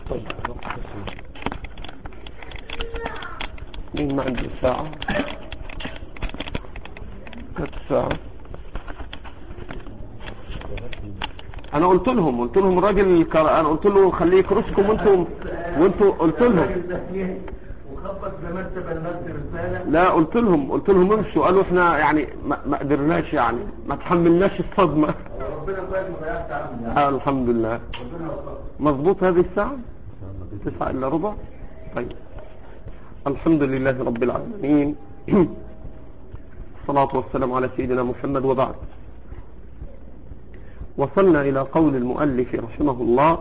طيب مين ما عنده ساعة؟ كانت ساعة. انا قلت لهم الراجل انا قلت له خليه يكرسكم وانتوا قلت لهم وخبط بمكتب رسالة. لا قلت لهم امشوا. قالوا احنا يعني ما قدرناش، يعني ما تحملناش الصدمة. ربنا كويس ما ضيعش عنه. الحمد لله. مظبوط هذه الساعة 9:15. طيب الحمد لله رب العالمين. الصلاة والسلام على سيدنا محمد، وبعد. وصلنا إلى قول المؤلف رحمه الله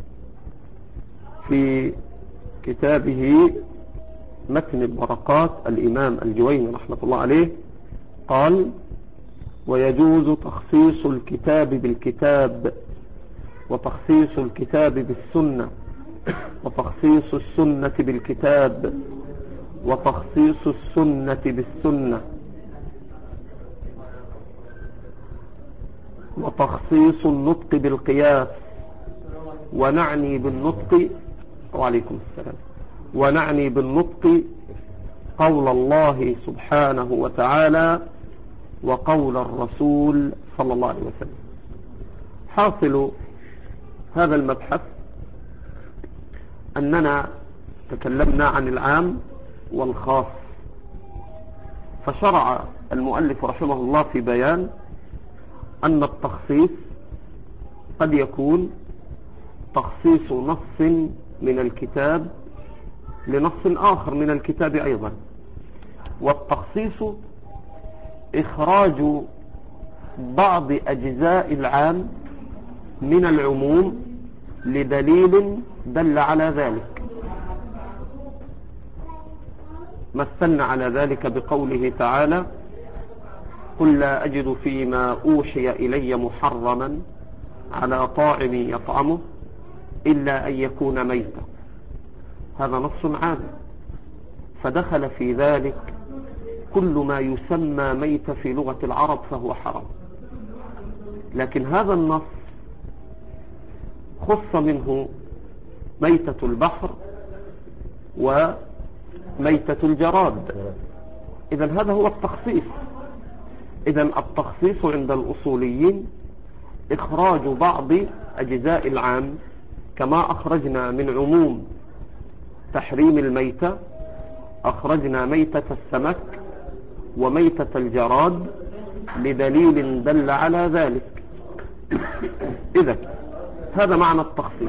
في كتابه متن الورقات، الإمام الجويني رحمة الله عليه قال: ويجوز تخصيص الكتاب بالكتاب، وتخصيص الكتاب بالسنة، وتخصيص السنة بالكتاب، وتخصيص السنة بالسنة، وتخصيص النطق بالقياس. ونعني بالنطق وعليكم السلام ونعني بالنطق قول الله سبحانه وتعالى وقول الرسول صلى الله عليه وسلم. حاصل هذا المبحث أننا تكلمنا عن العام والخاص، فشرع المؤلف رحمه الله في بيان أن التخصيص قد يكون تخصيص نص من الكتاب لنص آخر من الكتاب أيضا، والتخصيص إخراج بعض أجزاء العام من العموم لدليل دل على ذلك. مثلنا على ذلك بقوله تعالى: قل لا أجد فيما أوحي إلي محرما على طاعم يطعمه إلا أن يكون ميتا. هذا نص عام، فدخل في ذلك كل ما يسمى ميت في لغة العرب فهو حرام. لكن هذا النص خص منه ميتة البحر وميتة الجراد. إذن هذا هو التخصيص. إذن التخصيص عند الأصوليين إخراج بعض أجزاء العام، كما أخرجنا من عموم تحريم الميتة أخرجنا ميتة السمك وميتة الجراد لدليل دل على ذلك. إذن هذا معنى التخصيص.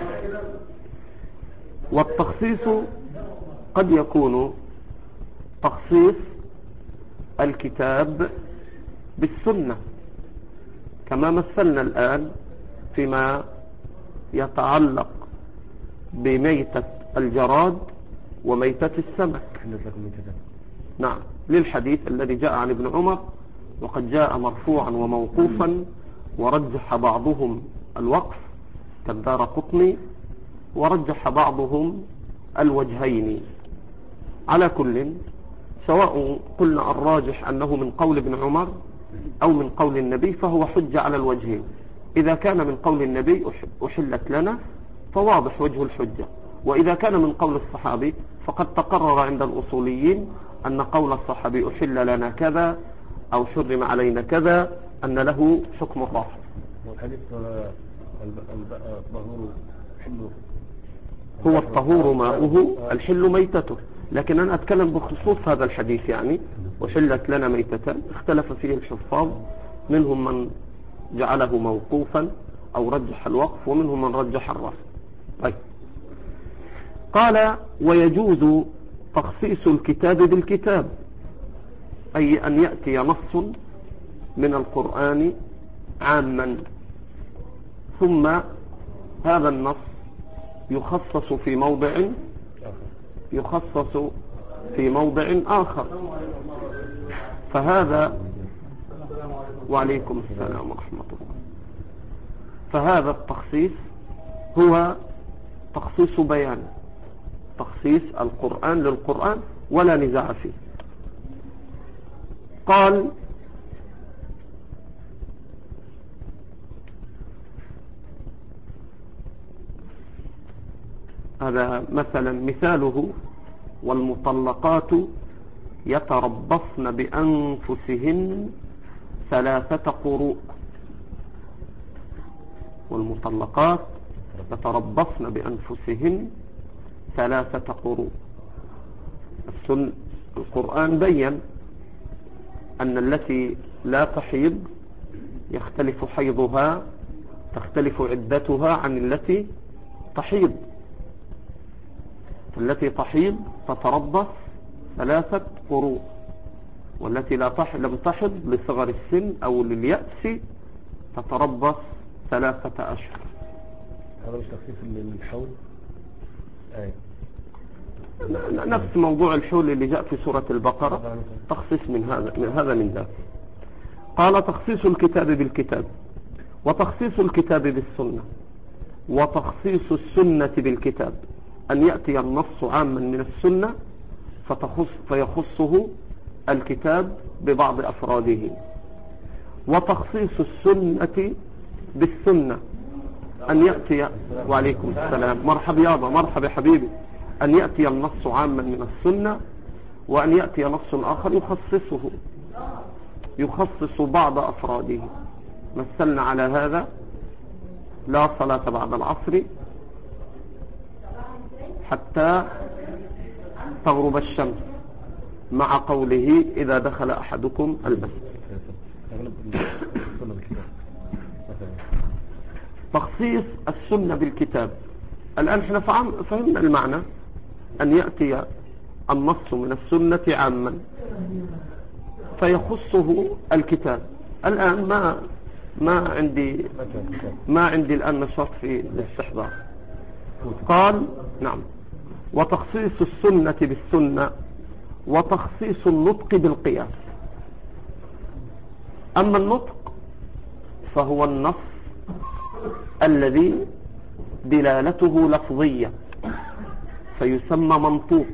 والتخصيص قد يكون تخصيص الكتاب بالسنة، كما مثلنا الآن فيما يتعلق بميتة الجراد وميتة السمك. نعم، للحديث الذي جاء عن ابن عمر، وقد جاء مرفوعا وموقوفا، ورجح بعضهم الوقف كالدارقطني، ورجح بعضهم الوجهين. على كل، سواء قلنا الراجح أنه من قول ابن عمر أو من قول النبي فهو حجة على الوجهين. إذا كان من قول النبي أحلت لنا فواضح وجه الحجة، وإذا كان من قول الصحابي فقد تقرر عند الأصوليين أن قول الصحابي أحل لنا كذا أو شرم علينا كذا أن له حكم الرفع. هو الطهور ماؤه الحل ميتته، لكن أنا أتكلم بخصوص هذا الحديث، يعني وحلت لنا ميتتان اختلف فيه الحفاظ، منهم من جعله موقوفا أو رجح الوقف، ومنهم من رجح الرفع. طيب، قال: ويجوز تخصيص الكتاب بالكتاب، أي أن يأتي نص من القرآن عاما، ثم هذا النص يخصص في موضع آخر، فهذا وعليكم السلام ورحمة الله. فهذا التخصيص هو تخصيص بيان، تخصيص القرآن للقرآن ولا نزاع فيه. قال: هذا مثلا مثاله: والمطلقات يتربصن بأنفسهن 3 قروء. والمطلقات يتربصن بأنفسهن 3 قروء. القرآن بين أن التي لا تحيض يختلف حيضها، تختلف عدتها عن التي تحيض. التي تحيض تتربص 3 قروء، والتي لم تحض لصغر السن أو لليأس تتربص 3 أشهر. هذا مش تخفيف للحول؟ نفس موضوع الحول اللي جاء في سورة البقرة، تخصيص من هذا من ذاك. قال: تخصيص الكتاب بالكتاب، وتخصيص الكتاب بالسنة، وتخصيص السنة بالكتاب، أن يأتي النص عاما من السنة فيخصه الكتاب ببعض أفراده. وتخصيص السنة بالسنة، أن يأتي، وعليكم السلام، مرحبا يابا، مرحبا حبيبي، أن يأتي النص عاما من السنة، وأن يأتي نص آخر يخصص بعض أفراده. مثلنا على هذا: لا صلاة بعد العصر حتى تغرب الشمس، مع قوله: إذا دخل أحدكم المسجد. تخصيص السنة بالكتاب. الآن احنا فهمنا المعنى، أن يأتي النص من السنة عاما فيخصه الكتاب. الآن ما عندي الآن نشاط في الاستحضار. قال: نعم. وتخصيص السنة بالسنة، وتخصيص النطق بالقياس. أما النطق فهو النص الذي دلالته لفظية فيسمى منطوق،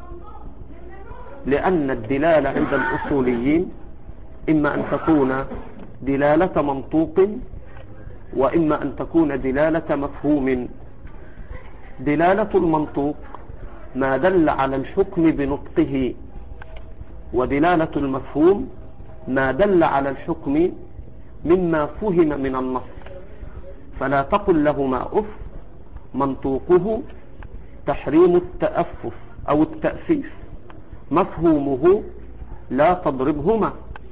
لأن الدلالة عند الأصوليين إما أن تكون دلالة منطوق، وإما أن تكون دلالة مفهوم. دلالة المنطوق ما دل على الحكم بنطقه، ودلالة المفهوم ما دل على الحكم مما فهم من النص. فلا تقل لهما أف، منطوقه تحريم التأفف أو التأفيف، مفهومه لا تضربهما.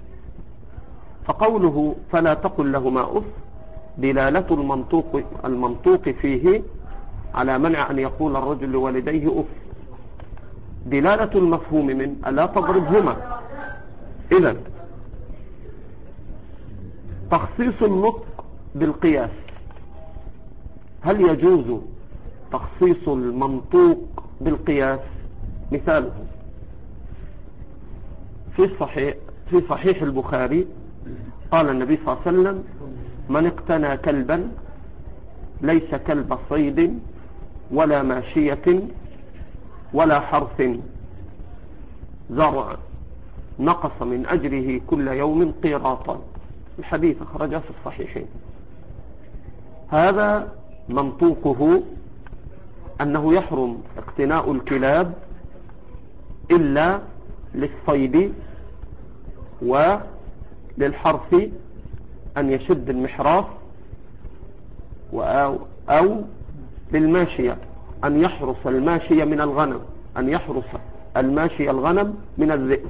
فقوله فلا تقل لهما أف دلالة المنطوق فيه على منع أن يقول الرجل لوالديه أف. دلالة المفهوم من ألا تضربهما. إذن تخصيص النطق بالقياس: هل يجوز تخصيص المنطوق بالقياس؟ مثاله في صحيح البخاري قال النبي صلى الله عليه وسلم: من اقتنى كلبا ليس كلب صيد ولا ماشية ولا حرث زرع نقص من أجره كل يوم قيراطا. الحديث أخرجه في الصحيحين. هذا منطوقه أنه يحرم اقتناء الكلاب إلا للصيد وللحرث، أن يشد المحراث، أو للماشية أن يحرس الماشية من الغنم، أن يحرس الماشية الغنم من الذئب.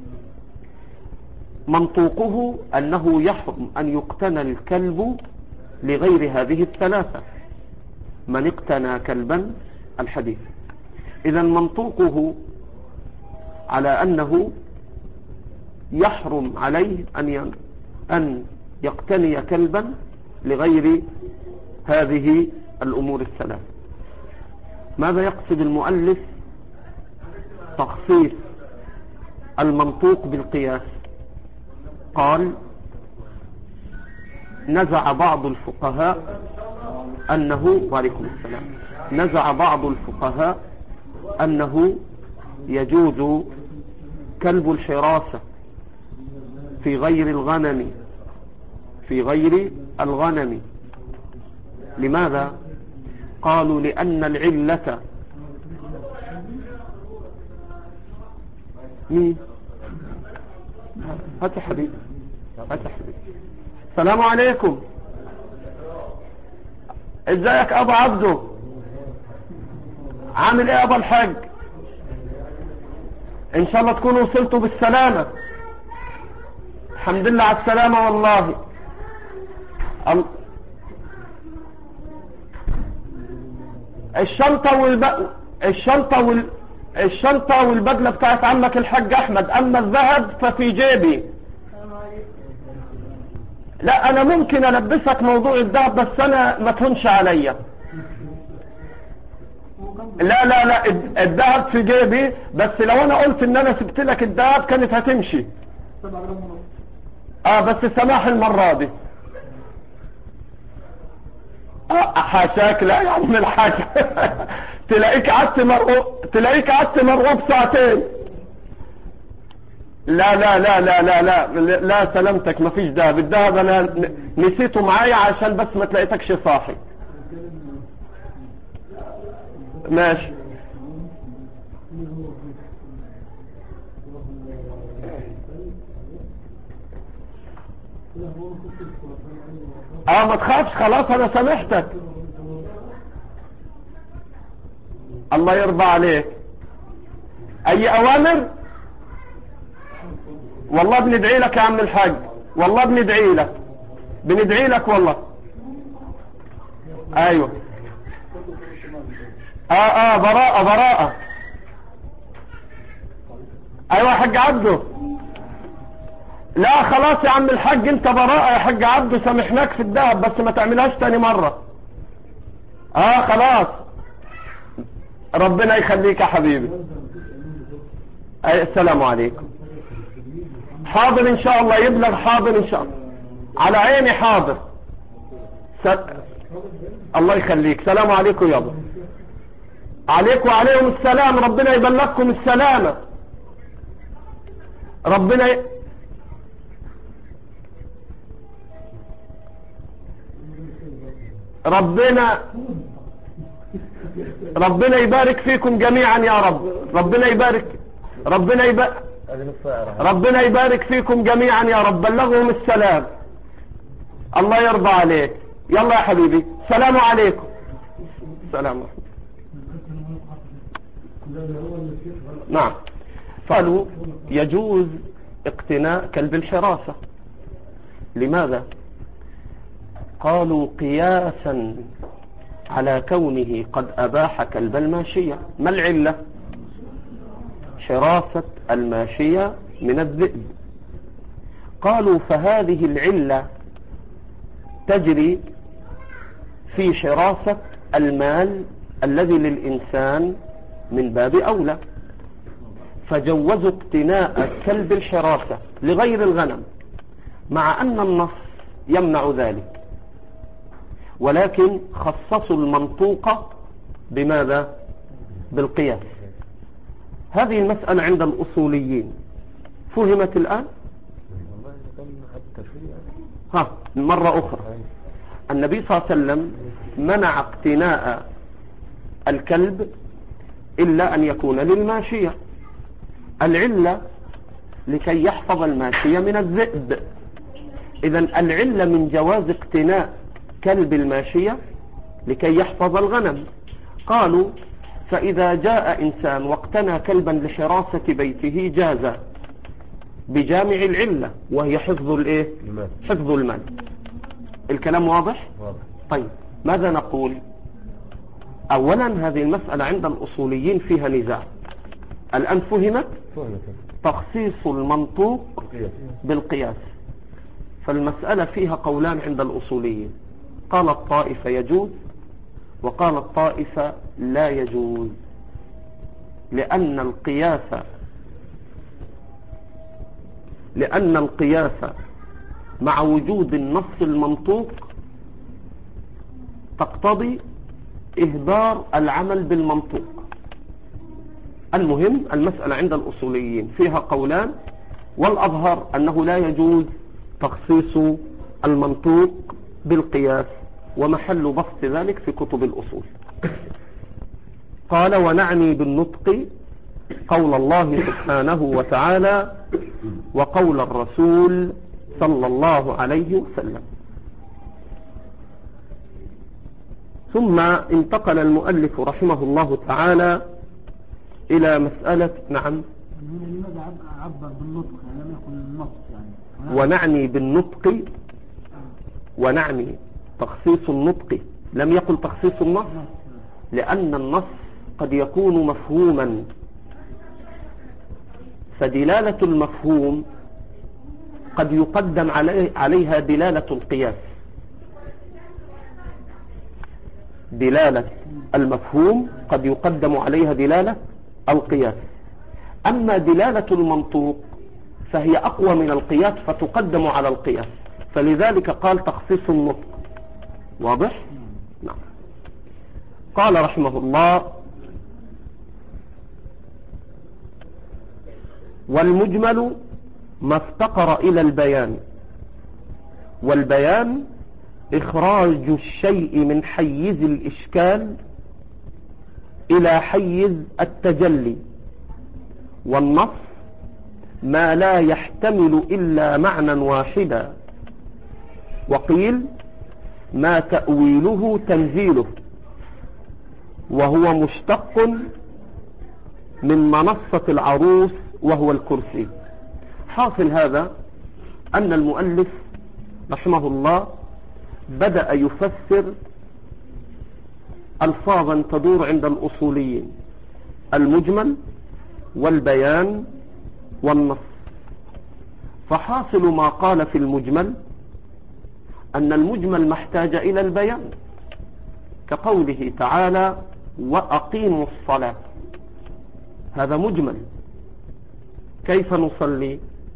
منطوقه أنه يحرم أن يقتنى الكلب لغير هذه الثلاثة. من اقتنى كلبا الحديث. إذا منطوقه على أنه يحرم عليه أن يقتني كلبا لغير هذه الأمور الثلاث. ماذا يقصد المؤلف تخصيص المنطوق بالقياس؟ قال: نزع بعض الفقهاء أنه، وعليكم السلام، نزع بعض الفقهاء أنه يجوز كلب الحراسة في غير الغنم. لماذا؟ قالوا: لأن العلة مين؟ هات يا حبيبي، هات يا حبيبي. السلام عليكم. ازيك ابو عبده؟ عامل ايه ابو الحاج؟ ان شاء الله تكونوا وصلتوا بالسلامة. الحمد لله على السلامة والله. الشنطة والبدلة بتاعت عمك الحاج احمد، اما الذهب ففي جيبي. لا انا ممكن البسك موضوع الذهب، بس انا ما تهونش عليا. لا لا لا، الذهب في جيبي، بس لو انا قلت ان انا سبت لك الذهب كانت هتمشي. بس سماح المرة دي. حاشاك، لا يا عم الحاج. تلاقيك قعدت مرغوب ساعتين. لا لا لا لا لا لا لا سلامتك، مفيش دهب. الدهب انا نسيته معايا عشان بس ما تلاقيتكش صاحي. ماشي. ما تخافش، خلاص انا سامحتك. الله يرضى عليك. اي اوامر؟ والله بندعي لك يا عم الحاج، والله بندعي لك والله. ايوه. براءة. ايوه يا حاج عبده. لا خلاص يا عم الحاج، انت براءة يا حاج عبده، سامحناك في الدهب، بس ما تعملهاش تاني مرة. خلاص. ربنا يخليك يا حبيبي. السلام عليكم. حاضر ان شاء الله يبلغ، حاضر ان شاء الله، على عيني حاضر. الله يخليك. سلام عليكم يابا. عليكم وعليهم السلام، ربنا يبلغكم السلامة. ربنا يبارك فيكم جميعا يا رب. ربنا يبارك فيكم جميعا يا رب. بلغهم السلام. الله يرضى عليك. يلا يا حبيبي، السلام عليكم. السلام. نعم. قالوا يجوز اقتناء كلب الحراسة. لماذا؟ قالوا قياسا على كونه قد أباح كلب الماشية. ما العلة؟ حراسة الماشية من الذئب. قالوا فهذه العلة تجري في حراسة المال الذي للإنسان من باب أولى، فجوزوا اقتناء كلب الحراسة لغير الغنم، مع أن النص يمنع ذلك، ولكن خصصوا المنطوق بماذا؟ بالقياس. هذه المسألة عند الأصوليين فهمت الآن؟ مرة أخرى. النبي صلى الله عليه وسلم منع اقتناء الكلب إلا أن يكون للماشية. العلة لكي يحفظ الماشية من الذئب. إذن العلة من جواز اقتناء كلب الماشية لكي يحفظ الغنم. قالوا فإذا جاء إنسان واقتنى كلبا لحراسة بيته جاز بجامع العلة، وهي حفظ الايه؟ حفظ المال. الكلام واضح؟ طيب ماذا نقول؟ اولا هذه المسألة عند الاصوليين فيها نزاع. الان فهمت؟ تخصيص المنطوق بالقياس. فالمسألة فيها قولان عند الاصوليين. قال الطائفة يجوز، وقال الطائفة لا يجوز، لأن القياس مع وجود النص المنطوق تقتضي إهدار العمل بالمنطوق. المهم المسألة عند الأصوليين فيها قولان، والأظهر أنه لا يجوز تخصيص المنطوق بالقياس، ومحل بسط ذلك في كتب الأصول. قال ونعني بالنطق قول الله سبحانه وتعالى وقول الرسول صلى الله عليه وسلم. ثم انتقل المؤلف رحمه الله تعالى إلى مسألة نعم لماذا عبر بالنطق يعني لم يكن النص يعني ونعني بالنطق ونعني تخصيص النطق لم يقل تخصيص النص لأن النص قد يكون مفهوما فدلالة المفهوم قد يقدم عليها دلالة القياس. دلالة المفهوم قد يقدم عليها دلالة القياس، أما دلالة المنطوق فهي أقوى من القياس فتقدم على القياس، فلذلك قال تخصيص النطق. واضح؟ نعم. قال رحمه الله والمجمل ما افتقر إلى البيان، والبيان إخراج الشيء من حيز الإشكال إلى حيز التجلي، والنص ما لا يحتمل إلا معنى واحدا، وقيل ما تأويله تنزيله، وهو مشتق من منصة العروس وهو الكرسي. حاصل هذا أن المؤلف رحمه الله بدأ يفسر ألفاظا تدور عند الأصوليين: المجمل والبيان والنص. فحاصل ما قال في المجمل أن المجمل ما احتاج إلى البيان، كقوله تعالى وأقيموا الصلاة، هذا مجمل. كيف نصلي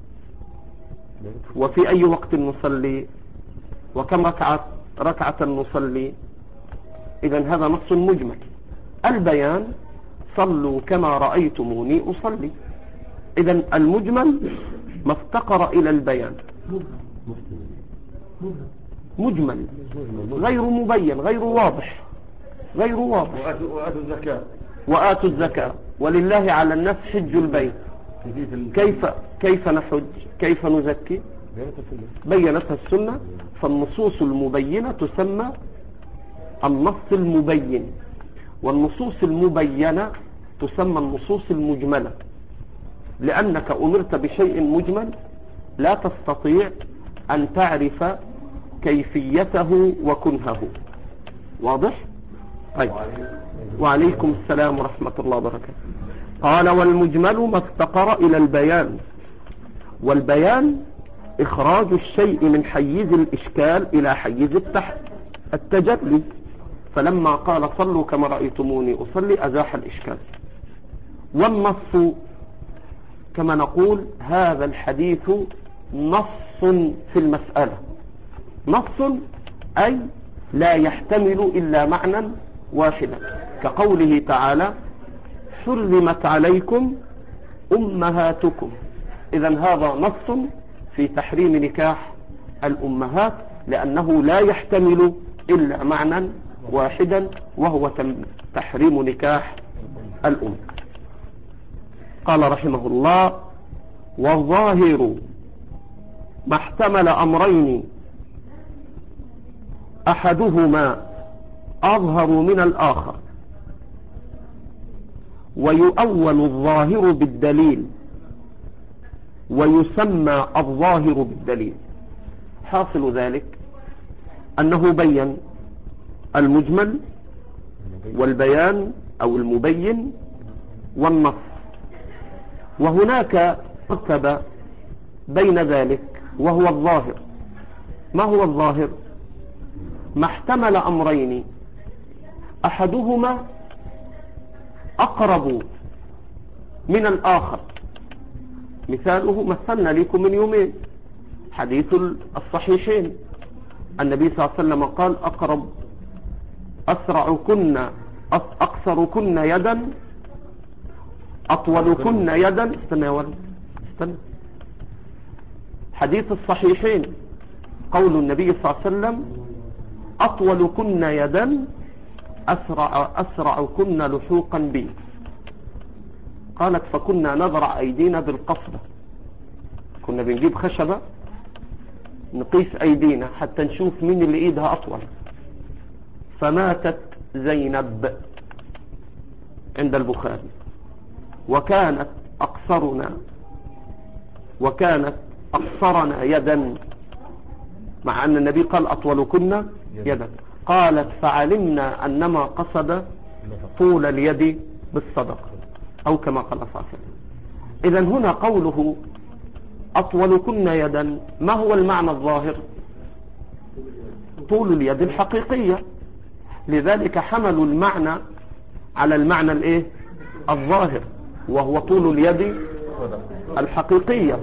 وفي أي وقت نصلي وكم ركعة نصلي؟ إذن هذا نص مجمل. البيان صلوا كما رأيتموني أصلي. إذن المجمل ما افتقر إلى البيان، مجمل غير مبين غير واضح وآتوا الزكاة ولله على الناس حج البيت. كيف نحج؟ كيف نزكي؟ بينتها السنة. فالنصوص المبينة تسمى النص المبين، والنصوص المبينة تسمى النصوص المجملة، لأنك أمرت بشيء مجمل لا تستطيع أن تعرف كيفيته وكنهه. واضح؟ طيب. وعليكم السلام ورحمة الله وبركاته. قال والمجمل ما افتقر إلى البيان، والبيان إخراج الشيء من حيز الإشكال إلى حيز التجلي. فلما قال صلوا كما رأيتموني أصلي أزاح الإشكال. والنص كما نقول هذا الحديث نص في المسألة، نص أي لا يحتمل إلا معنى واحدا، كقوله تعالى حرمت عليكم أمهاتكم. إذن هذا نص في تحريم نكاح الأمهات، لأنه لا يحتمل إلا معنى واحدا وهو تحريم نكاح الأم. قال رحمه الله والظاهر ما احتمل أمرين أحدهما أظهر من الآخر، ويؤول الظاهر بالدليل ويسمى الظاهر بالدليل. حاصل ذلك أنه بين المجمل والبيان أو المبين والنص، وهناك مرتبة بين ذلك وهو الظاهر. ما هو الظاهر؟ ما احتمل أمرين أحدهما أقرب من الآخر. مثاله مثلنا لكم من يومين حديث الصحيحين، النبي صلى الله عليه وسلم قال أسرعكن أقصركن يدا أطولكن يدا. استنى يا ولد استنى. حديث الصحيحين قول النبي صلى الله عليه وسلم أطولكن يدا أسرعكن لحوقا بي. قالت فكنا نذرع أيدينا بالقصبة، كنا بنجيب خشبة نقيس أيدينا حتى نشوف مين اللي إيدها أطول. فماتت زينب عند البخاري، وكانت أقصرنا يدا، مع أن النبي قال أطولكن يدا. قالت فعلمنا أنما قصد طول اليد بالصدقة، أو كما قال صلى الله عليه وسلم. إذن هنا قوله أطولكن يدا، ما هو المعنى الظاهر؟ طول اليد الحقيقية، لذلك حملوا المعنى على المعنى الايه الظاهر، وهو طول اليد الحقيقية.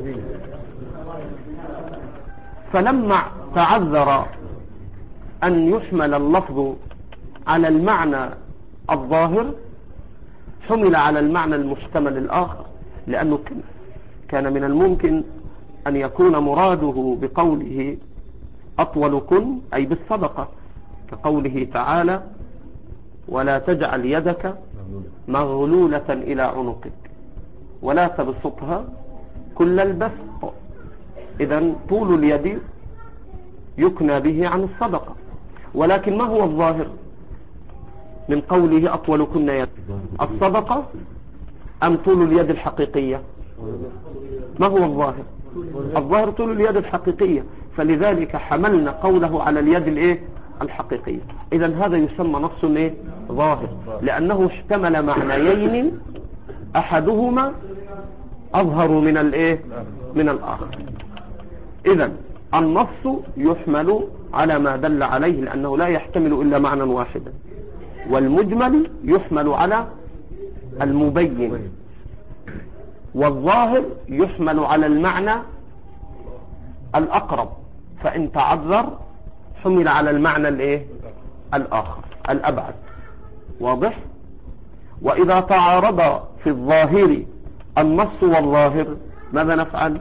فلما تعذر أن يحمل اللفظ على المعنى الظاهر حمل على المعنى المحتمل الآخر، لأنه كان من الممكن أن يكون مراده بقوله أطولكن أي بالصدقة، كقوله تعالى ولا تجعل يدك مغلولة إلى عنقك ولا تبسطها كل البسط. إذن طول اليد يكنى به عن الصدقة، ولكن ما هو الظاهر من قوله أطولكن يد؟ الصدقة أم طول اليد الحقيقية؟ ما هو الظاهر؟ الظاهر طول اليد الحقيقية، فلذلك حملنا قوله على اليد الايه الحقيقية. إذن هذا يسمى نص ايه ظاهر، لأنه اشتمل معنيين أحدهما أظهر من الايه من الآخر. إذن النص يحمل على ما دل عليه، لأنه لا يحتمل إلا معنى واحدا، والمجمل يحمل على المبين، والظاهر يحمل على المعنى الأقرب، فإن تعذر حمل على المعنى الايه الآخر الأبعد. واضح؟ وإذا تعارض في الظاهر النص والظاهر ماذا نفعل؟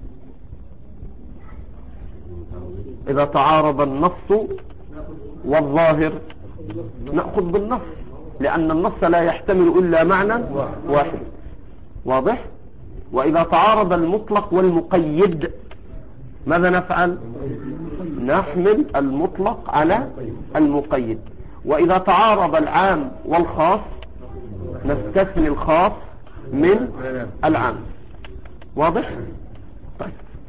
إذا تعارض النص والظاهر نأخذ بالنص، لأن النص لا يحتمل إلا معنى واحد. واضح؟ وإذا تعارض المطلق والمقيد ماذا نفعل؟ نحمل المطلق على المقيد. وإذا تعارض العام والخاص نستثني الخاص من العام. واضح؟ طيب.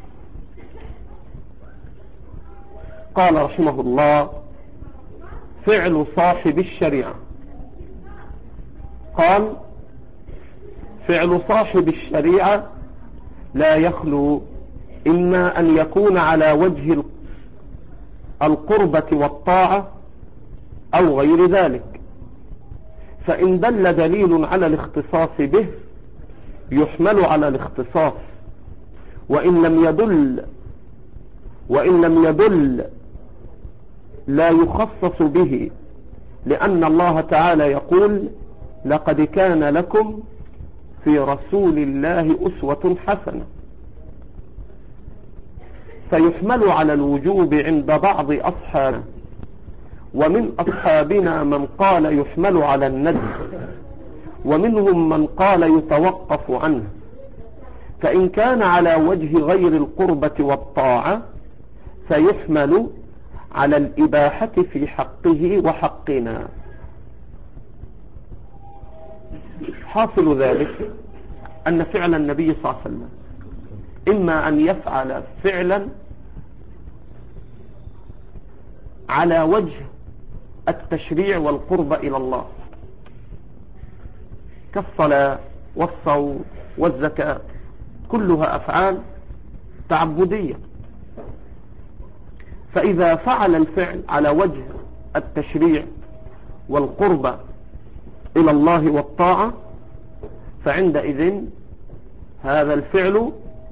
قال رحمه الله فعل صاحب الشريعة. قال فعل صاحب الشريعة لا يخلو إما أن يكون على وجه القربة والطاعة أو غير ذلك، فإن دل دليل على الاختصاص به يحمل على الاختصاص، وإن لم يدل لا يخصص به، لأن الله تعالى يقول لقد كان لكم في رسول الله أسوة حسنة، فيحمل على الوجوب عند بعض أصحابنا، ومن أصحابنا من قال يحمل على الندب، ومنهم من قال يتوقف عنه. فإن كان على وجه غير القربة والطاعة فيحمل على الإباحة في حقه وحقنا. حاصل ذلك أن فعل النبي صلى الله عليه وسلم إما أن يفعل فعلا على وجه التشريع والقرب إلى الله كالصلاة والصوم والزكاة، كلها أفعال تعبدية. فإذا فعل الفعل على وجه التشريع والقرب إلى الله والطاعة فعندئذ هذا الفعل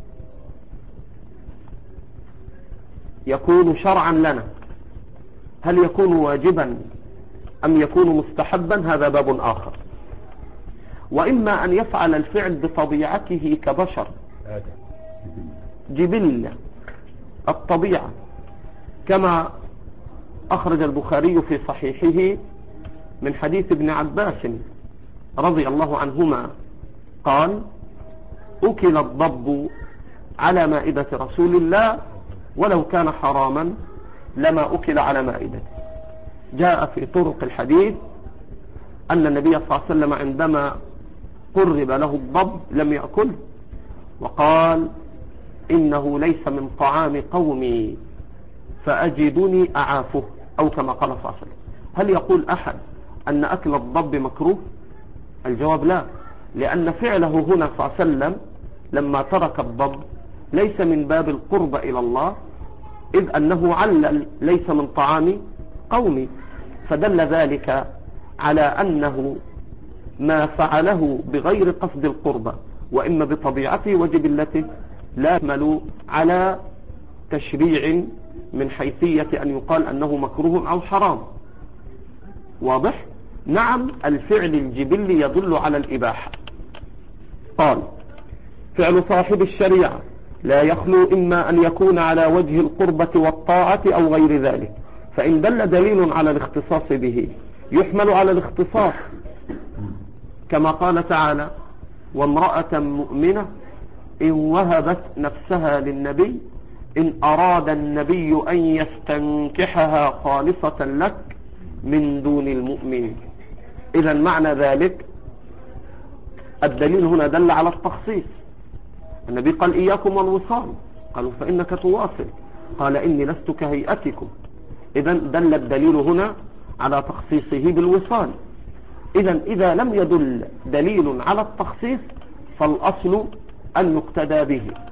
يكون شرعا لنا. هل يكون واجبا أم يكون مستحبا؟ هذا باب آخر. وإما أن يفعل الفعل بطبيعته كبشر، جبلة الطبيعة، كما أخرج البخاري في صحيحه من حديث ابن عباس رضي الله عنهما قال أكل الضب على مائدة رسول الله ولو كان حراما لما أكل على مائدته. جاء في طرق الحديث أن النبي صلى الله عليه وسلم عندما قرب له الضب لم يأكله، وقال إنه ليس من طعام قومي فأجدني أعافه، أو كما قال صلى الله عليه وسلم. هل يقول أحد أن أكل الضب مكروه؟ الجواب لا، لأن فعله هنا صلى الله عليه وسلم لما ترك الضب ليس من باب القرب إلى الله، إذ أنه علل ليس من طعام قومي، فدل ذلك على أنه ما فعله بغير قصد القربة وإما بطبيعته وجبلته لا يحمل على تشريع من حيثية أن يقال أنه مكروه أو حرام. واضح؟ نعم، الفعل الجبلي يدل على الإباحة. قال فعل صاحب الشريعة لا يخلو إما أن يكون على وجه القربة والطاعة أو غير ذلك، فإن دل دليل على الاختصاص به يحمل على الاختصاص، كما قال تعالى وامرأة مؤمنة إن وهبت نفسها للنبي إن أراد النبي أن يستنكحها خالصة لك من دون المؤمن. إذا معنى ذلك الدليل هنا دل على التخصيص. النبي قال إياكم والوصال، قالوا فإنك تواصل، قال إني لست كهيئتكم. إذا دل الدليل هنا على تخصيصه بالوصال. إذا لم يدل دليل على التخصيص فالأصل أن يقتدى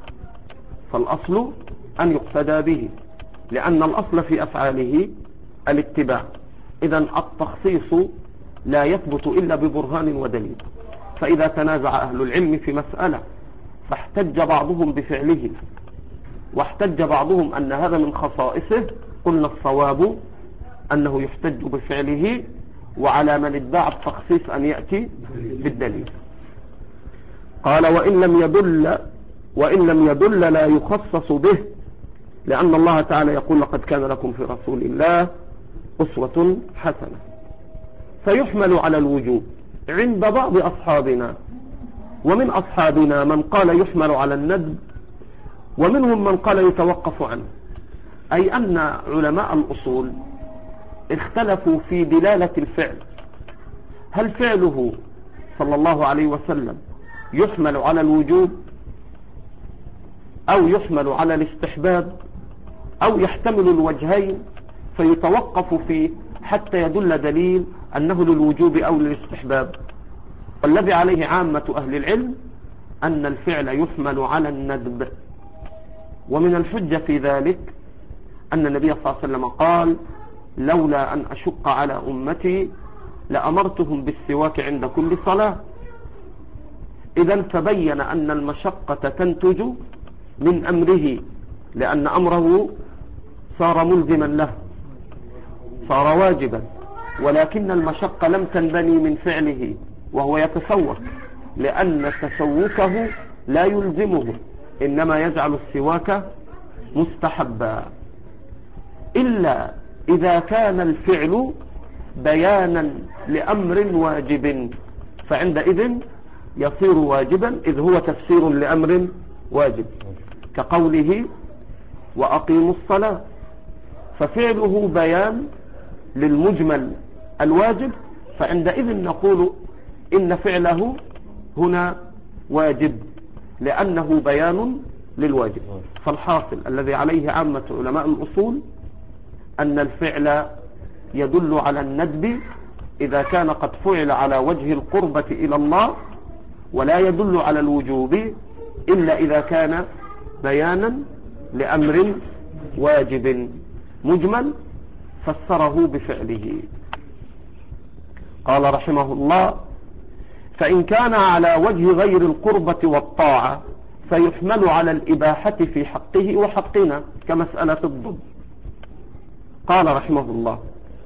به، لأن الأصل في أفعاله الاتباع. إذا التخصيص لا يثبت إلا ببرهان ودليل. فإذا تنازع أهل العلم في مسألة فاحتج بعضهم بفعله واحتج بعضهم أن هذا من خصائصه، قلنا الصواب أنه يحتج بفعله، وعلى من ادعى التخصيص أن يأتي بالدليل. قال وإن لم يدل لا يخصص به، لأن الله تعالى يقول لقد كان لكم في رسول الله أسوة حسنة، فيحمل على الوجوب عند بعض أصحابنا، ومن أصحابنا من قال يحمل على الندب، ومنهم من قال يتوقف عنه. أي أن علماء الأصول اختلفوا في دلالة الفعل، هل فعله صلى الله عليه وسلم يحمل على الوجوب أو يحمل على الاستحباب أو يحتمل الوجهين، فيتوقف فيه حتى يدل دليل أنه للوجوب أو للاستحباب. والذي عليه عامة أهل العلم أن الفعل يحمل على الندب. ومن الحجة في ذلك أن النبي صلى الله عليه وسلم قال لولا أن أشق على أمتي لأمرتهم بالسواك عند كل صلاة. إذن تبين أن المشقة تنتج من أمره، لأن أمره صار ملزما له، صار واجبا، ولكن المشقة لم تنبني من فعله وهو يتسوك، لأن تسوكه لا يلزمه، إنما يجعل السواك مستحبا، إلا إذا كان الفعل بيانا لأمر واجب، فعندئذ يصير واجبا، إذ هو تفسير لأمر واجب، كقوله وأقيموا الصلاة، ففعله بيان للمجمل الواجب، فعندئذ نقول إن فعله هنا واجب لأنه بيان للواجب. فالحاصل الذي عليه عامة علماء الأصول أن الفعل يدل على الندب إذا كان قد فعل على وجه القربة إلى الله، ولا يدل على الوجوب إلا إذا كان بيانا لأمر واجب مجمل فسره بفعله. قال رحمه الله فإن كان على وجه غير القربة والطاعة فيحمل على الإباحة في حقه وحقنا كمسألة الضب. قال رحمه الله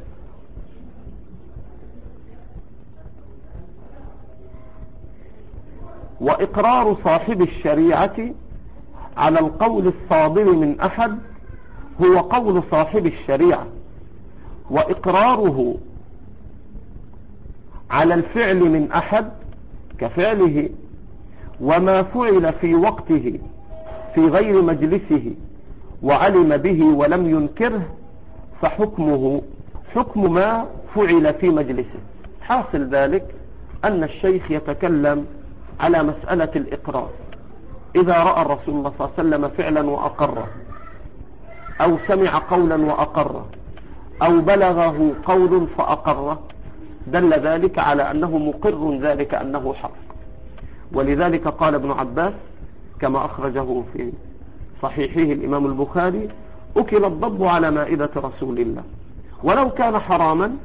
وإقرار صاحب الشريعة على القول الصادر من أحد هو قول صاحب الشريعة، وإقراره على الفعل من أحد كفعله وما فعل في وقته في غير مجلسه وعلم به ولم ينكره فحكمه حكم ما فعل في مجلسه. حاصل ذلك أن الشيخ يتكلم على مسألة الإقرار. إذا رأى الرسول الله صلى الله عليه وسلم فعلا وأقره، أو سمع قولا وأقره، أو بلغه قول فأقره، دل ذلك على أنه مقر ذلك أنه حق. ولذلك قال ابن عباس كما أخرجه في صحيحه الإمام البخاري: أكل الضب على مائدة رسول الله، ولو كان حراما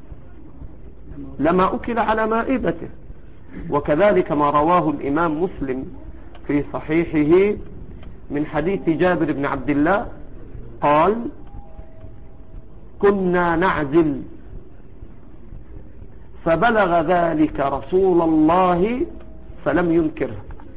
لما أكل على مائدته. وكذلك ما رواه الإمام مسلم في صحيحه من حديث جابر بن عبد الله قال: كنا نعزل فبلغ ذلك رسول الله فلم ينكره.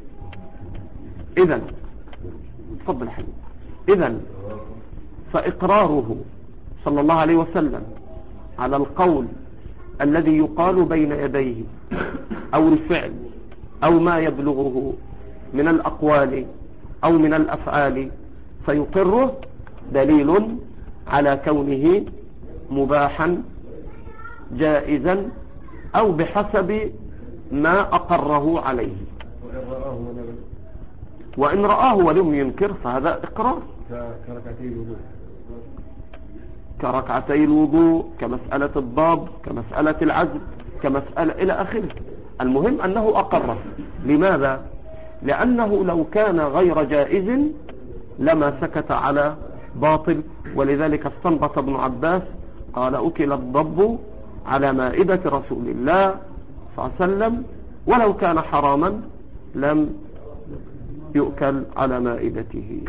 إذن تفضل حبيبي. إذن فإقراره صلى الله عليه وسلم على القول الذي يقال بين يديه أو الفعل أو ما يبلغه من الأقوال أو من الأفعال فيقره دليل على كونه مباحا جائزا أو بحسب ما أقره عليه. وإن رآه ولم ينكر فهذا إقرار كركعتي الوضوء، كمسألة الضاب، كمسألة العزل، كمسألة إلى آخره. المهم أنه أقره. لماذا؟ لأنه لو كان غير جائز لما سكت على باطل. ولذلك استنبط ابن عباس قال: أكل الضب على مائدة رسول الله صلى الله عليه وسلم، ولو كان حراما لم يؤكل على مائدته.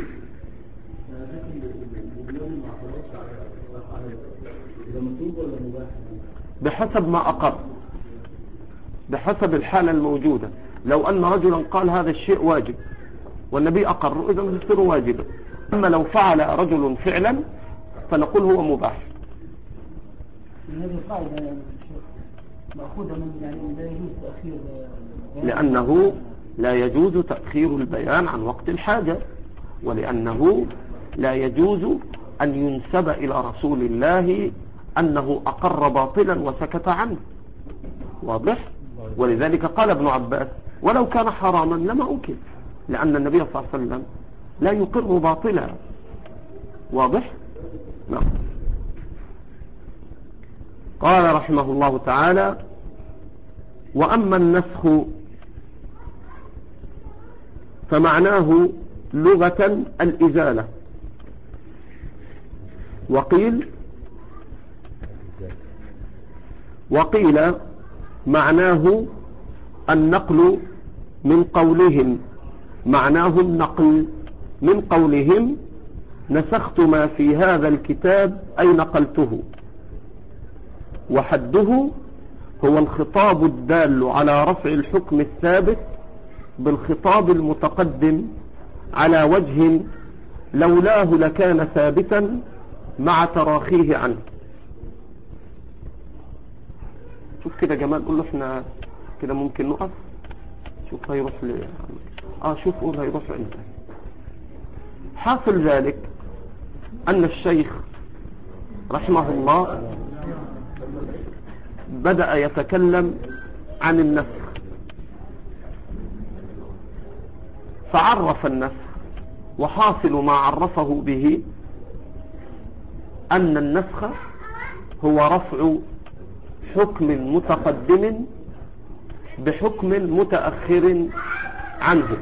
بحسب ما أقر، بحسب الحالة الموجودة. لو أن رجلا قال هذا الشيء واجب والنبي أقر، إذا يصير واجبا. أما لو فعل رجل فعلا فنقول هو مباح. هذه القاعدة مأخوذة من لا يجوز تأخير، لأنه لا يجوز تأخير البيان عن وقت الحاجة، ولأنه لا يجوز أن ينسب إلى رسول الله أنه أقر باطلا وسكت عنه. واضح؟ ولذلك قال ابن عباس: ولو كان حراما لما أكل، لأن النبي صلى الله عليه وسلم لا يقر باطلا. واضح؟ نعم. قال رحمه الله تعالى: وأما النسخ فمعناه لغة الإزالة، وقيل معناه النقل من قولهم، معناه النقل من قولهم: نسخت ما في هذا الكتاب أي نقلته. وحده هو الخطاب الدال على رفع الحكم الثابت بالخطاب المتقدم على وجه لولاه لكان ثابتا مع تراخيه عنه. شوف كده جمال، قول له احنا كده ممكن نقف. شوف هيروح شوف قول هيروح انت. حاصل ذلك أن الشيخ رحمه الله بدأ يتكلم عن النسخ، فعرف النسخ. وحاصل ما عرفه به أن النسخ هو رفع حكم متقدم بحكم متأخر عنه.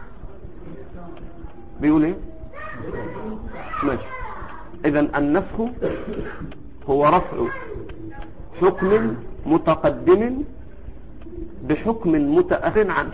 بيقول ايه؟ ماشي. إذن النسخ هو رفع حكم متقدم بحكم متأخر عنه،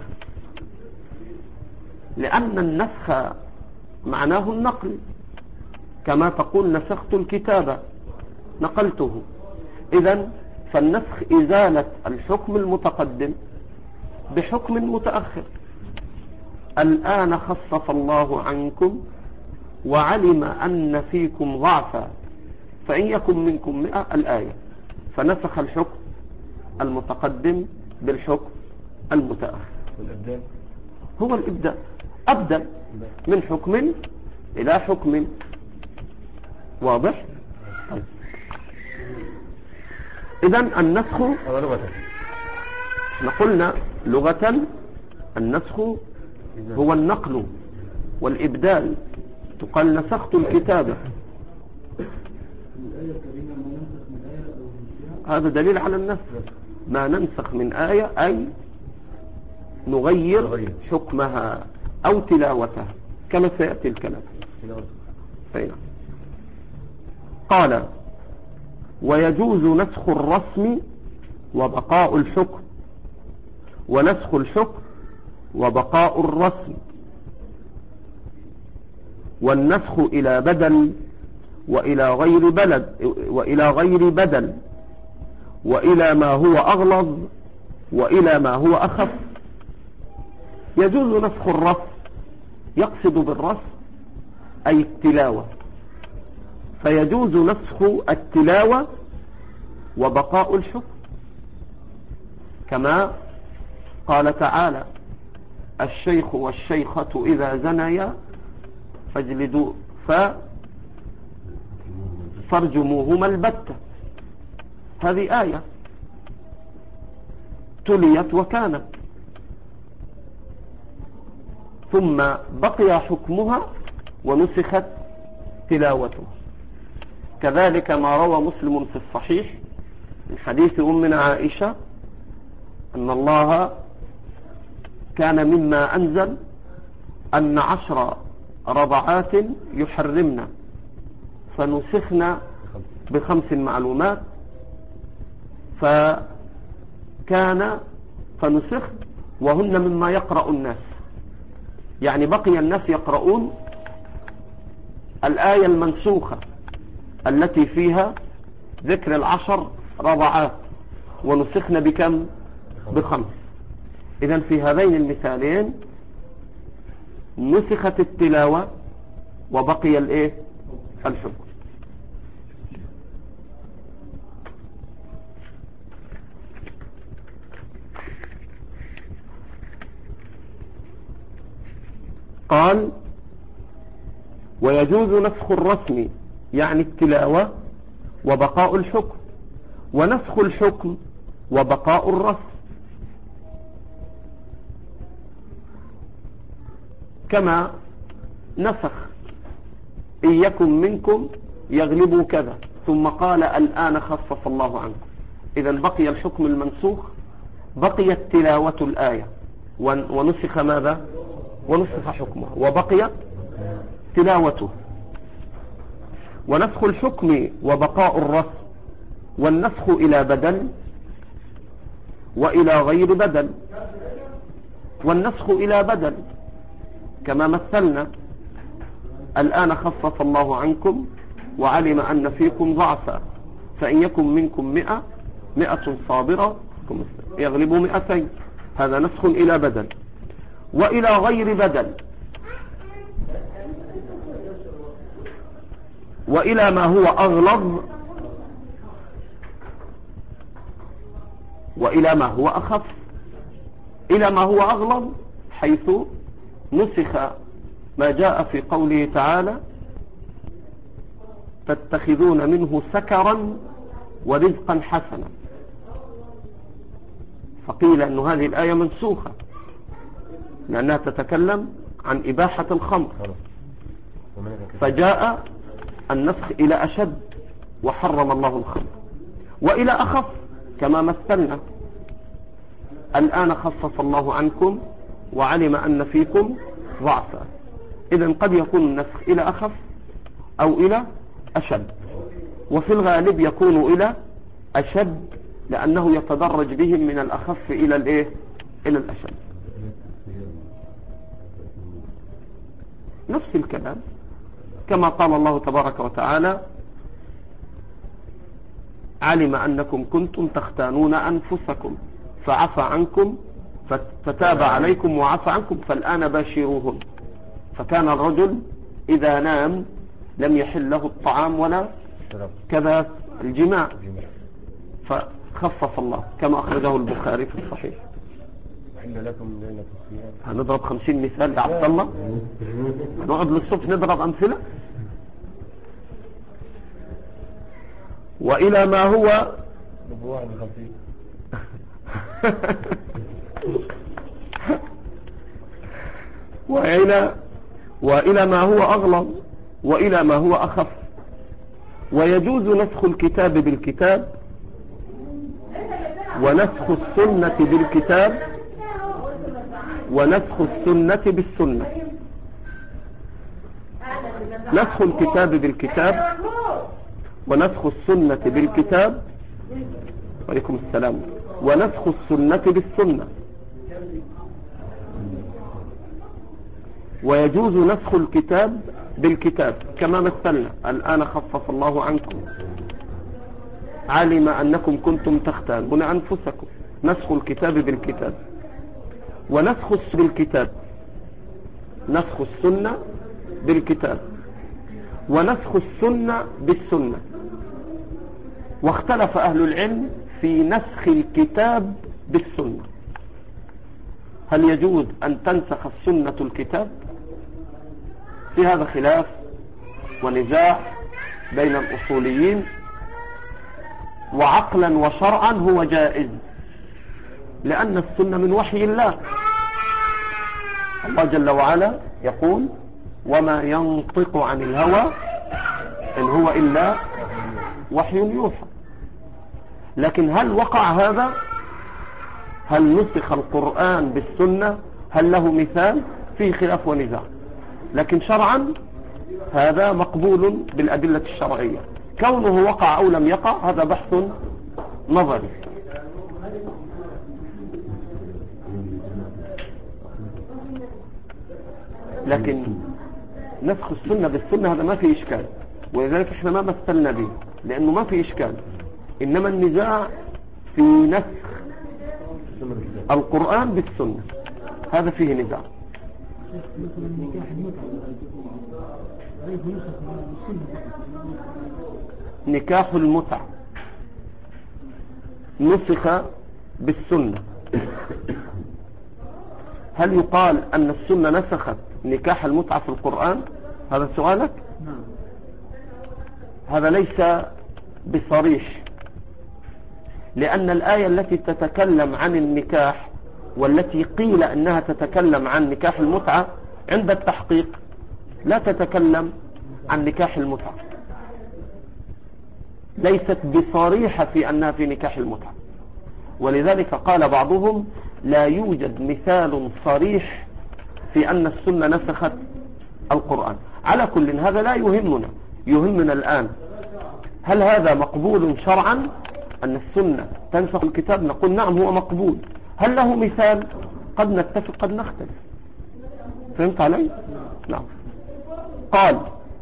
لأن النسخ معناه النقل، كما تقول نسخت الكتاب نقلته. إذن فالنسخ إزالة الحكم المتقدم بحكم متأخر. الآن خفف الله عنكم وعلم أن فيكم ضعفا فإن يكن منكم 100 الآية، فنسخ الحكم المتقدم بالحكم المتأخر. هو الإبدال، أبدل من حكم إلى حكم. واضح؟ طيب. إذن النسخ قلنا لغة النسخ هو النقل والإبدال. تقال نسخت الكتابة، هذا دليل على النسخ. ما ننسخ من آية أي نغير حكمها أو تلاوتها كما سيأتي الكلام. قال ويجوز نسخ الرسم وبقاء الحكم، ونسخ الحكم وبقاء الرسم، والنسخ إلى بدل وإلى غير بدل وإلى ما هو أغلظ وإلى ما هو أخف. يجوز نسخ الرسم، يقصد بالرسم أي التلاوة، فيجوز نسخ التلاوة وبقاء الحكم، كما قال تعالى الشيخ والشيخة إذا زنيا فاجلدوا فارجموهما البتة. هذه آية تليت وكانت، ثم بقي حكمها ونسخت تلاوتها. كذلك ما روى مسلم في الصحيح من حديث أمنا عائشة أن الله كان مما أنزل أن 10 رضعات يحرمنا فنسخنا ب5 معلومات، فنسخ وهن مما يقرأ الناس، يعني بقي الناس يقرؤون الآية المنسوخة التي فيها ذكر 10 رضعات ونسخنا بكم؟ ب5. إذن في هذين المثالين نسخت التلاوة وبقي الحكم. قال ويجوز نسخ الرسم يعني التلاوة وبقاء الحكم، ونسخ الحكم وبقاء الرسم، كما نسخ إن يكن منكم يغلبوا كذا ثم قال الآن خفف الله عنكم. إذن بقي الحكم المنسوخ، بقيت تلاوة الآية ونسخ ماذا؟ ونسخ حكمه وبقي تلاوته. ونسخ الحكم وبقاء الرسم، والنسخ إلى بدل وإلى غير بدل. والنسخ إلى بدل كما مثلنا الآن خفف الله عنكم وعلم أن فيكم ضعفا فإن يكن منكم 100 صابرة يغلبوا 200. هذا نسخ إلى بدل. وإلى غير بدل وإلى ما هو أغلظ وإلى ما هو أخف. إلى ما هو أغلظ حيث نسخ ما جاء في قوله تعالى تتخذون منه سكرا ورزقا حسنا، فقيل أن هذه الآية منسوخة لأنها تتكلم عن إباحة الخمر، فجاء النسخ إلى أشد وحرم الله الخمر. وإلى أخف كما مثلنا الآن خفف الله عنكم وعلم أن فيكم ضعفا. إذن قد يكون النسخ إلى أخف أو إلى أشد، وفي الغالب يكون إلى أشد لأنه يتدرج بهم من الأخف إلى إلى الأشد. نفس الكلام كما قال الله تبارك وتعالى علم أنكم كنتم تختانون أنفسكم فعفى عنكم فتاب عليكم وعفى عنكم فالآن باشروهن. فكان الرجل إذا نام لم يحل له الطعام ولا كذا الجماع، فخفف الله كما أخرجه البخاري في الصحيح. أحل لكم ليلة الصيام. هنضرب 50 مثال يا عبد الله؟ هنقعد للصبح نضرب أمثلة؟ وإلى ما هو بواحد 50. وإلى ما هو أغلظ وإلى ما هو أخف. ويجوز نسخ الكتاب بالكتاب ونسخ السنة بالكتاب ونسخ السنة بالسنة. نسخ الكتاب بالكتاب ونسخ السنة بالكتاب، وعليكم السلام، ونسخ السنة بالسنة. ويجوز نسخ الكتاب بالكتاب كما مثلنا: الآن خفف الله عنكم، علم أنكم كنتم تختانون أنفسكم. نسخ الكتاب بالكتاب. ونسخ بالكتاب نسخ السنة بالكتاب ونسخ السنة بالسنة. واختلف أهل العلم في نسخ الكتاب بالسنة. هل يجوز أن تنسخ السنة الكتاب؟ في هذا خلاف ونزاع بين الأصوليين، وعقلا وشرعا هو جائز، لأن السنة من وحي الله. الله جل وعلا يقول: وما ينطق عن الهوى إن هو إلا وحي يوحى. لكن هل وقع هذا؟ هل نسخ القرآن بالسنة؟ هل له مثال؟ فيه خلاف ونزاع، لكن شرعا هذا مقبول بالأدلة الشرعية. كونه وقع أو لم يقع هذا بحث نظري. لكن نسخ السنة بالسنة هذا ما فيه إشكال، ولذلك احنا ما مثلنا به لأنه ما فيه إشكال. إنما النزاع في نسخ القرآن بالسنة، هذا فيه نزاع. نكاح المتعة نسخ بالسنة. هل يقال أن السنة نسخت نكاح المتعة في القرآن؟ هذا سؤالك؟ هذا ليس بصريح، لأن الآية التي تتكلم عن النكاح والتي قيل أنها تتكلم عن نكاح المتعة عند التحقيق لا تتكلم عن نكاح المتعة، ليست بصريحة في أنها في نكاح المتعة. ولذلك قال بعضهم: لا يوجد مثال صريح في أن السنة نسخت القرآن. على كل هذا لا يهمنا. يهمنا الآن هل هذا مقبول شرعا أن السنة تنسخ الكتاب؟ نقول نعم هو مقبول. هل له مثال؟ قد نتفق قد نختلف. فهمت علي؟ نعم. قال: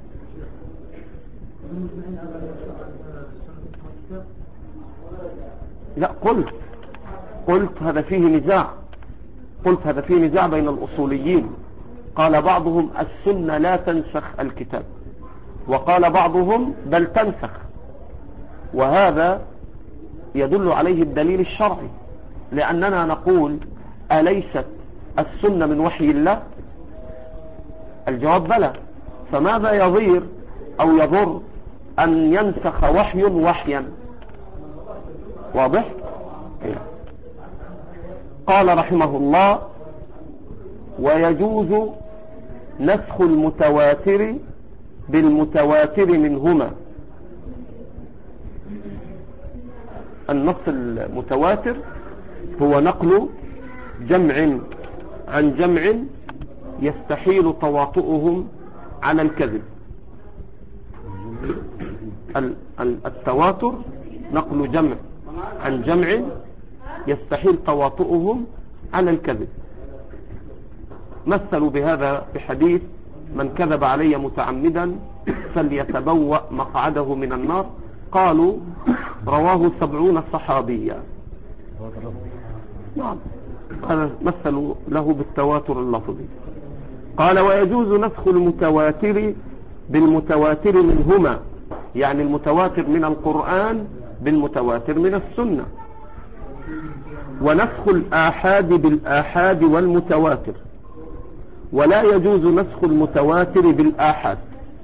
لا، قلت هذا فيه نزاع. قلت هذا فيه نزاع بين الأصوليين. قال بعضهم السنة لا تنسخ الكتاب، وقال بعضهم بل تنسخ. وهذا يدل عليه الدليل الشرعي، لأننا نقول: أليست السنة من وحي الله؟ الجواب بلى. فماذا يضير أو يضر أن ينسخ وحي وحيا؟ واضح؟ قال رحمه الله: ويجوز نسخ المتواتر بالمتواتر منهما. النص المتواتر هو نقل جمع عن جمع يستحيل تواطؤهم على الكذب. التواتر نقل جمع عن جمع يستحيل تواطؤهم على الكذب. مثلوا بهذا بحديث: من كذب علي متعمدا فليتبوأ مقعده من النار. قالوا: رواه 70 صحابيا. نعم، هذا مثلوا له بالتواتر اللفظي. قال: ويجوز نسخ المتواتر بالمتواتر منهما، يعني المتواتر من القرآن بالمتواتر من السنة. ونسخ الآحاد بالآحاد والمتواتر، ولا يجوز نسخ المتواتر بالآحاد.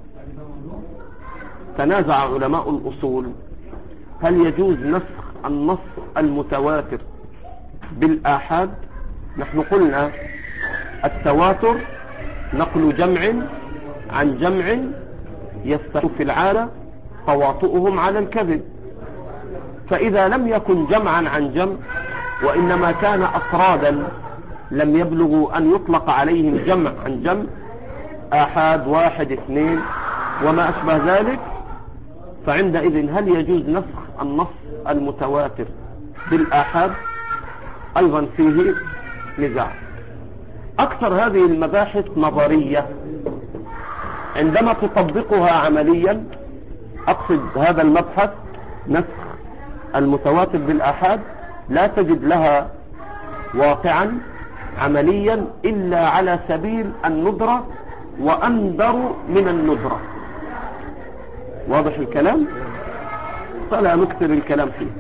تنازع علماء الأصول هل يجوز نسخ النص المتواتر بالآحاد. نحن قلنا التواتر نقل جمع عن جمع يستحيل في العادة تواطؤهم على الكذب، فإذا لم يكن جمعا عن جمع وإنما كان أفرادا لم يبلغوا أن يطلق عليهم جمع عن جمع، آحاد، واحد، اثنين وما أشبه ذلك، فعندئذ هل يجوز نسخ النص المتواتر بالآحاد؟ أيضا فيه نزاع. أكثر هذه المباحث نظرية، عندما تطبقها عمليا، أقصد هذا المبحث نسخ المتواتر بالآحاد، لا تجد لها واقعا عمليا إلا على سبيل الندرة وأندر من الندرة. واضح الكلام؟ فلا نكثر الكلام فيه.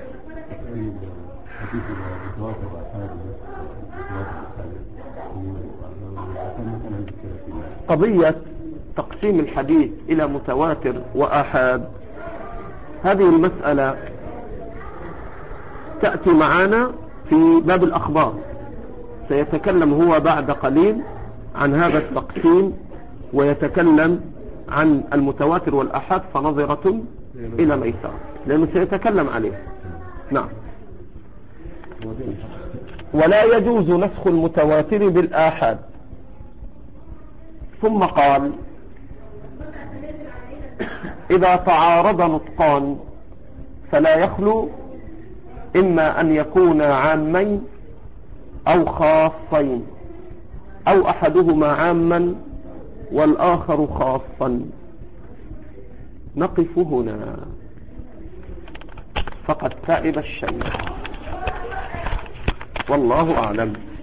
قضية تقسيم الحديث إلى متواتر وآحاد، هذه المسألة تأتي معنا في باب الأخبار، سيتكلم هو بعد قليل عن هذا التقسيم ويتكلم عن المتواتر والآحاد، فنظرة إلى ميسرة لأنه سيتكلم عليه. نعم. ولا يجوز نسخ المتواتر بالآحاد. ثم قال: إذا تعارض نطقان فلا يخلو إما أن يكون عامين أو خاصين، أو أحدهما عاما والآخر خاصا. نقف هنا، فقد تعب الشيء، والله أعلم.